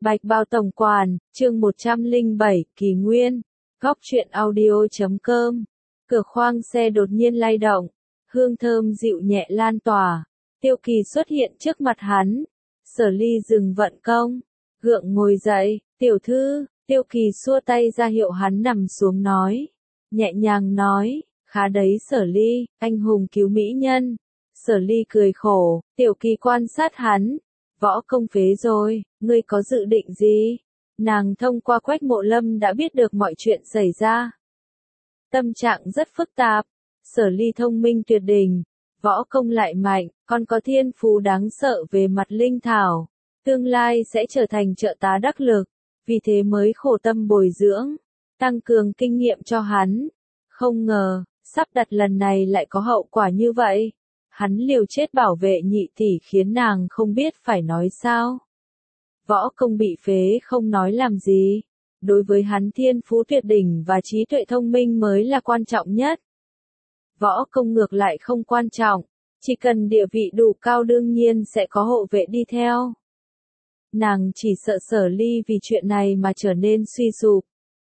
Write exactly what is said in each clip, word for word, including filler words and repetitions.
Bạch Bao Tổng Quản, chương một trăm lẻ bảy, Kỳ Nguyên, góc truyện audio chấm com. Cửa khoang xe đột nhiên lay động, hương thơm dịu nhẹ lan tỏa. Tiêu Kỳ xuất hiện trước mặt hắn. Sở Ly dừng vận công, gượng ngồi dậy, tiểu thư. Tiêu Kỳ xua tay ra hiệu hắn nằm xuống nói, nhẹ nhàng nói, khá đấy Sở Ly, anh hùng cứu mỹ nhân. Sở Ly cười khổ, Tiểu Kỳ quan sát hắn, võ công phế rồi, ngươi có dự định gì? Nàng thông qua Quách Mộ Lâm đã biết được mọi chuyện xảy ra. Tâm trạng rất phức tạp, Sở Ly thông minh tuyệt đỉnh, võ công lại mạnh, còn có thiên phú đáng sợ về mặt linh thảo, tương lai sẽ trở thành trợ tá đắc lực, vì thế mới khổ tâm bồi dưỡng, tăng cường kinh nghiệm cho hắn. Không ngờ, sắp đặt lần này lại có hậu quả như vậy. Hắn liều chết bảo vệ nhị tỷ khiến nàng không biết phải nói sao. Võ công bị phế không nói làm gì. Đối với hắn thiên phú tuyệt đỉnh và trí tuệ thông minh mới là quan trọng nhất. Võ công ngược lại không quan trọng, chỉ cần địa vị đủ cao đương nhiên sẽ có hộ vệ đi theo. Nàng chỉ sợ Sở Ly vì chuyện này mà trở nên suy sụp.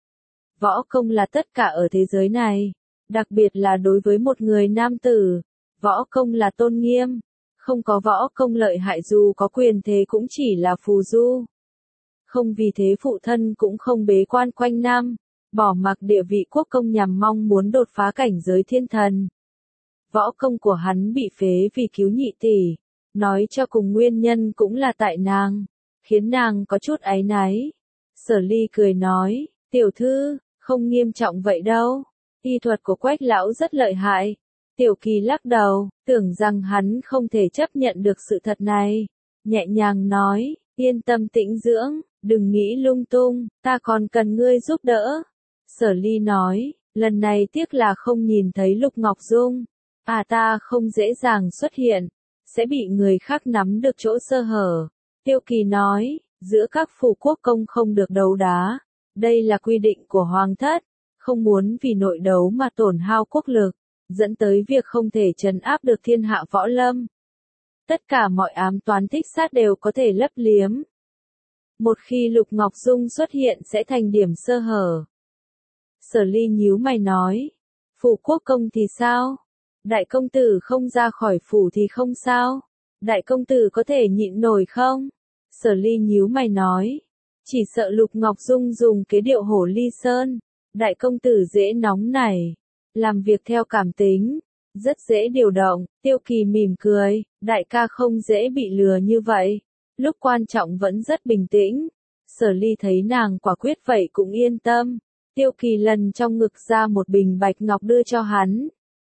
Võ công là tất cả ở thế giới này, đặc biệt là đối với một người nam tử. Võ công là tôn nghiêm, không có võ công lợi hại dù có quyền thế cũng chỉ là phù du. Không vì thế phụ thân cũng không bế quan quanh năm, bỏ mặc địa vị quốc công nhằm mong muốn đột phá cảnh giới thiên thần. Võ công của hắn bị phế vì cứu nhị tỷ, nói cho cùng nguyên nhân cũng là tại nàng, khiến nàng có chút áy náy. Sở Ly cười nói, tiểu thư, không nghiêm trọng vậy đâu, y thuật của Quách lão rất lợi hại. Tiểu Kỳ lắc đầu, tưởng rằng hắn không thể chấp nhận được sự thật này. Nhẹ nhàng nói, yên tâm tĩnh dưỡng, đừng nghĩ lung tung, ta còn cần ngươi giúp đỡ. Sở Ly nói, lần này tiếc là không nhìn thấy Lục Ngọc Dung. À ta không dễ dàng xuất hiện, sẽ bị người khác nắm được chỗ sơ hở. Tiêu Kỳ nói, giữa các phủ quốc công không được đấu đá. Đây là quy định của Hoàng thất, không muốn vì nội đấu mà tổn hao quốc lực, dẫn tới việc không thể trấn áp được thiên hạ võ lâm. Tất cả mọi ám toán thích sát đều có thể lấp liếm. Một khi Lục Ngọc Dung xuất hiện sẽ thành điểm sơ hở. Sở Ly nhíu mày nói, phủ quốc công thì sao? Đại công tử không ra khỏi phủ thì không sao? Đại công tử có thể nhịn nổi không? Sở Ly nhíu mày nói, chỉ sợ Lục Ngọc Dung dùng kế điệu hổ ly sơn. Đại công tử dễ nóng nảy, làm việc theo cảm tính, rất dễ điều động. Tiêu Kỳ mỉm cười, đại ca không dễ bị lừa như vậy, lúc quan trọng vẫn rất bình tĩnh. Sở Ly thấy nàng quả quyết vậy cũng yên tâm. Tiêu Kỳ lần trong ngực ra một bình bạch ngọc đưa cho hắn.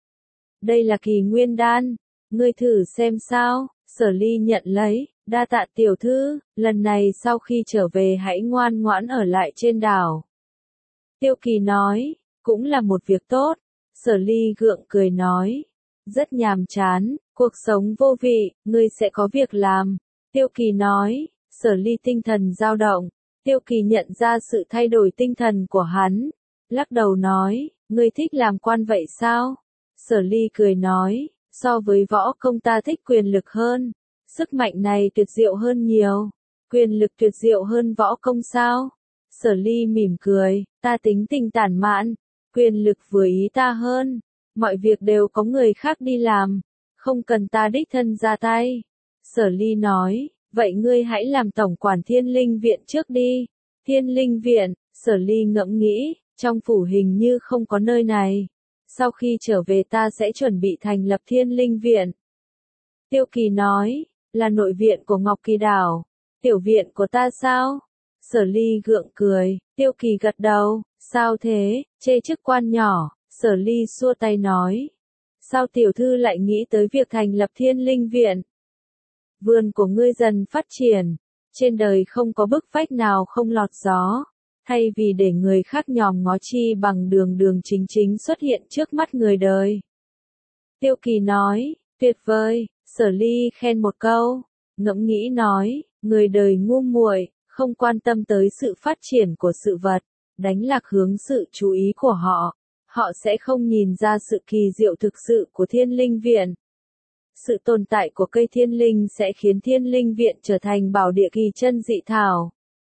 Đây là Kỳ Nguyên đan, ngươi thử xem sao. Sở Ly nhận lấy, đa tạ tiểu thư, lần này sau khi trở về hãy ngoan ngoãn ở lại trên đảo. Tiêu Kỳ nói, cũng là một việc tốt. Sở Ly gượng cười nói, rất nhàm chán, cuộc sống vô vị, ngươi sẽ có việc làm. Tiêu Kỳ nói, Sở Ly tinh thần dao động. Tiêu Kỳ nhận ra sự thay đổi tinh thần của hắn, lắc đầu nói, ngươi thích làm quan vậy sao? Sở Ly cười nói, so với võ công ta thích quyền lực hơn, sức mạnh này tuyệt diệu hơn nhiều. Quyền lực tuyệt diệu hơn võ công sao? Sở Ly mỉm cười, ta tính tình tản mạn, quyền lực vừa ý ta hơn, mọi việc đều có người khác đi làm, không cần ta đích thân ra tay. Sở Ly nói, vậy ngươi hãy làm tổng quản Thiên Linh Viện trước đi. Thiên Linh Viện, Sở Ly ngẫm nghĩ, trong phủ hình như không có nơi này. Sau khi trở về ta sẽ chuẩn bị thành lập Thiên Linh Viện. Tiêu Kỳ nói, là nội viện của Ngọc Kỳ Đảo, tiểu viện của ta sao? Sở Ly gượng cười, Tiêu Kỳ gật đầu, sao thế, chê chức quan nhỏ. Sở Ly xua tay nói, sao tiểu thư lại nghĩ tới việc thành lập Thiên Linh Viện? Vườn của ngươi dần phát triển, trên đời không có bức vách nào không lọt gió, thay vì để người khác nhòm ngó chi bằng đường đường chính chính xuất hiện trước mắt người đời. Tiêu Kỳ nói, tuyệt vời. Sở Ly khen một câu, ngẫm nghĩ nói, người đời ngu muội, không quan tâm tới sự phát triển của sự vật, đánh lạc hướng sự chú ý của họ, họ sẽ không nhìn ra sự kỳ diệu thực sự của Thiên Linh Viện. Sự tồn tại của cây thiên linh sẽ khiến Thiên Linh Viện trở thành bảo địa kỳ chân dị thảo.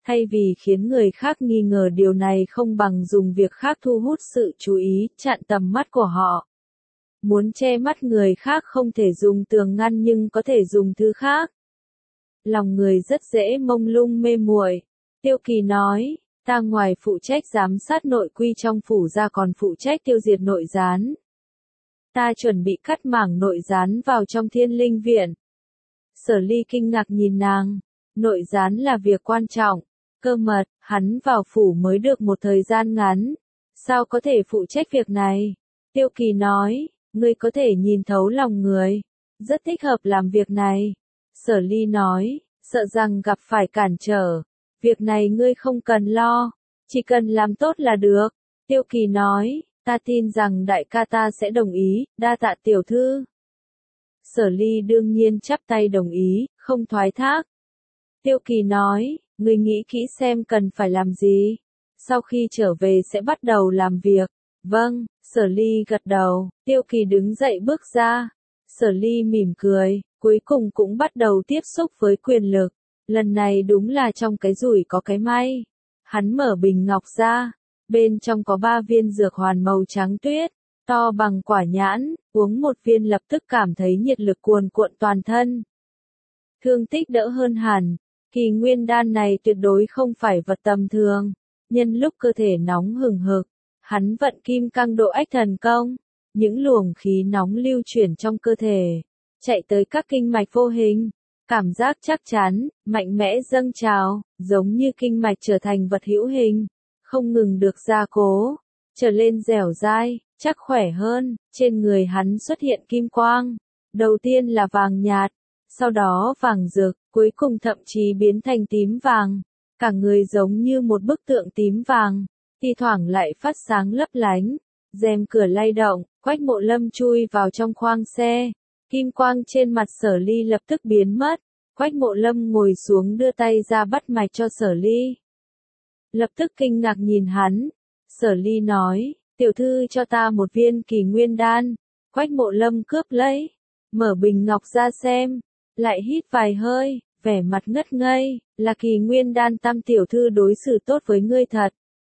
Thay vì khiến người khác nghi ngờ điều này không bằng dùng việc khác thu hút sự chú ý, chặn tầm mắt của họ. Muốn che mắt người khác không thể dùng tường ngăn nhưng có thể dùng thứ khác. Lòng người rất dễ mông lung mê muội. Tiêu Kỳ nói, ta ngoài phụ trách giám sát nội quy trong phủ ra còn phụ trách tiêu diệt nội gián. Ta chuẩn bị cắt mảng nội gián vào trong Thiên Linh Viện. Sở Ly kinh ngạc nhìn nàng. Nội gián là việc quan trọng. Cơ mật, hắn vào phủ mới được một thời gian ngắn. Sao có thể phụ trách việc này? Tiêu Kỳ nói, ngươi có thể nhìn thấu lòng người. Rất thích hợp làm việc này. Sở Ly nói, sợ rằng gặp phải cản trở. Việc này ngươi không cần lo. Chỉ cần làm tốt là được. Tiêu Kỳ nói, ta tin rằng đại ca ta sẽ đồng ý, đa tạ tiểu thư. Sở Ly đương nhiên chắp tay đồng ý, không thoái thác. Tiêu Kỳ nói, ngươi nghĩ kỹ xem cần phải làm gì. Sau khi trở về sẽ bắt đầu làm việc. Vâng, Sở Ly gật đầu. Tiêu Kỳ đứng dậy bước ra. Sở Ly mỉm cười, cuối cùng cũng bắt đầu tiếp xúc với quyền lực. Lần này đúng là trong cái rủi có cái may. Hắn mở bình ngọc ra. Bên trong có ba viên dược hoàn màu trắng tuyết, to bằng quả nhãn, uống một viên lập tức cảm thấy nhiệt lực cuồn cuộn toàn thân. Thương tích đỡ hơn hẳn. Kỳ nguyên đan này tuyệt đối không phải vật tầm thường. Nhân lúc cơ thể nóng hừng hực, hắn vận kim cang độ ách thần công. Những luồng khí nóng lưu chuyển trong cơ thể, chạy tới các kinh mạch vô hình. Cảm giác chắc chắn, mạnh mẽ dâng trào, giống như kinh mạch trở thành vật hữu hình. Không ngừng được gia cố, trở lên dẻo dai, chắc khỏe hơn. Trên người hắn xuất hiện kim quang. Đầu tiên là vàng nhạt, sau đó vàng rực, cuối cùng thậm chí biến thành tím vàng. Cả người giống như một bức tượng tím vàng, thi thoảng lại phát sáng lấp lánh. Rèm cửa lay động, Quách Mộ Lâm chui vào trong khoang xe. Kim quang trên mặt Sở Ly lập tức biến mất. Quách Mộ Lâm ngồi xuống đưa tay ra bắt mạch cho Sở Ly. Lập tức kinh ngạc nhìn hắn. Sở Ly nói, tiểu thư cho ta một viên kỳ nguyên đan. Quách Mộ Lâm cướp lấy, mở bình ngọc ra xem, lại hít vài hơi, vẻ mặt ngất ngây, là kỳ nguyên đan, tam tiểu thư đối xử tốt với ngươi thật.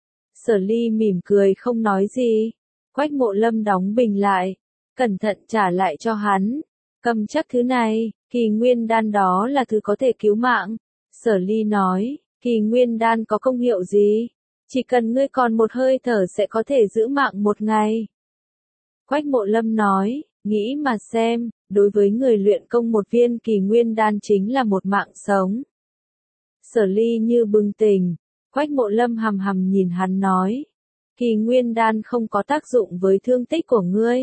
Sở Ly mỉm cười không nói gì. Quách Mộ Lâm đóng bình lại, cẩn thận trả lại cho hắn. Cầm chắc thứ này, kỳ nguyên đan đó là thứ có thể cứu mạng. Sở Ly nói, kỳ nguyên đan có công hiệu gì? Chỉ cần ngươi còn một hơi thở sẽ có thể giữ mạng một ngày. Quách Mộ Lâm nói, nghĩ mà xem, đối với người luyện công một viên kỳ nguyên đan chính là một mạng sống. Sở Ly như bừng tỉnh. Quách Mộ Lâm hằm hằm nhìn hắn nói, kỳ nguyên đan không có tác dụng với thương tích của ngươi.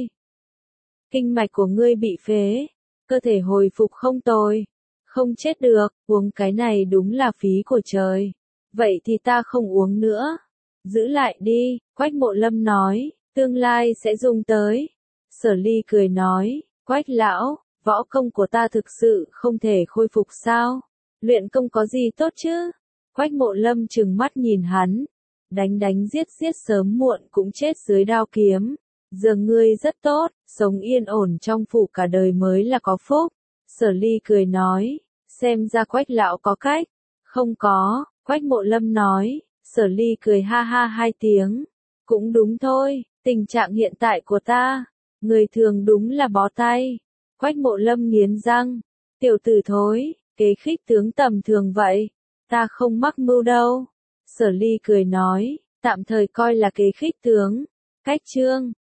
Kinh mạch của ngươi bị phế, cơ thể hồi phục không tồi, không chết được, uống cái này đúng là phí của trời. Vậy thì ta không uống nữa. Giữ lại đi, Quách Mộ Lâm nói, tương lai sẽ dùng tới. Sở Ly cười nói, Quách lão, võ công của ta thực sự không thể khôi phục sao? Luyện công có gì tốt chứ? Quách Mộ Lâm trừng mắt nhìn hắn. Đánh đánh giết giết sớm muộn cũng chết dưới đao kiếm. Giờ ngươi rất tốt, sống yên ổn trong phủ cả đời mới là có phúc. Sở Ly cười nói, xem ra Quách lão có cách. Không có, Quách Mộ Lâm nói. Sở Ly cười ha ha hai tiếng. Cũng đúng thôi, tình trạng hiện tại của ta, người thường đúng là bó tay. Quách Mộ Lâm nghiến răng, tiểu tử thối, kế khích tướng tầm thường vậy, ta không mắc mưu đâu. Sở Ly cười nói, tạm thời coi là kế khích tướng. Cách chương